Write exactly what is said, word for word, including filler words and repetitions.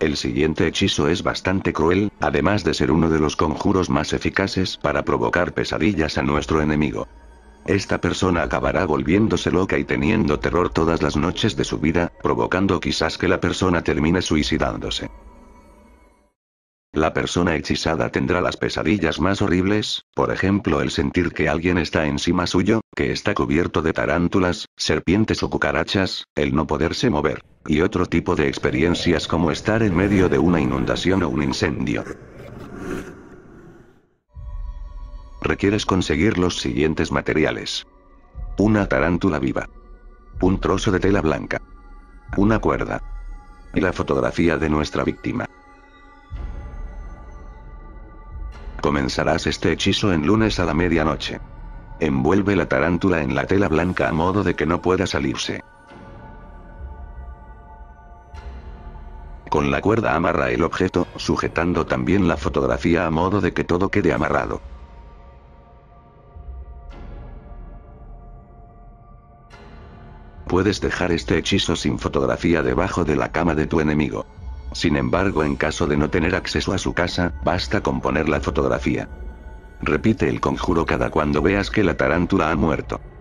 El siguiente hechizo es bastante cruel, además de ser uno de los conjuros más eficaces para provocar pesadillas a nuestro enemigo. Esta persona acabará volviéndose loca y teniendo terror todas las noches de su vida, provocando quizás que la persona termine suicidándose. La persona hechizada tendrá las pesadillas más horribles, por ejemplo el sentir que alguien está encima suyo, que está cubierto de tarántulas, serpientes o cucarachas, el no poderse mover, y otro tipo de experiencias como estar en medio de una inundación o un incendio. Requieres conseguir los siguientes materiales. Una tarántula viva. Un trozo de tela blanca. Una cuerda. Y la fotografía de nuestra víctima. Comenzarás este hechizo en lunes a la medianoche. Envuelve la tarántula en la tela blanca a modo de que no pueda salirse. Con la cuerda amarra el objeto, sujetando también la fotografía a modo de que todo quede amarrado. Puedes dejar este hechizo sin fotografía debajo de la cama de tu enemigo. Sin embargo, en caso de no tener acceso a su casa, basta con poner la fotografía. Repite el conjuro cada cuando veas que la tarántula ha muerto.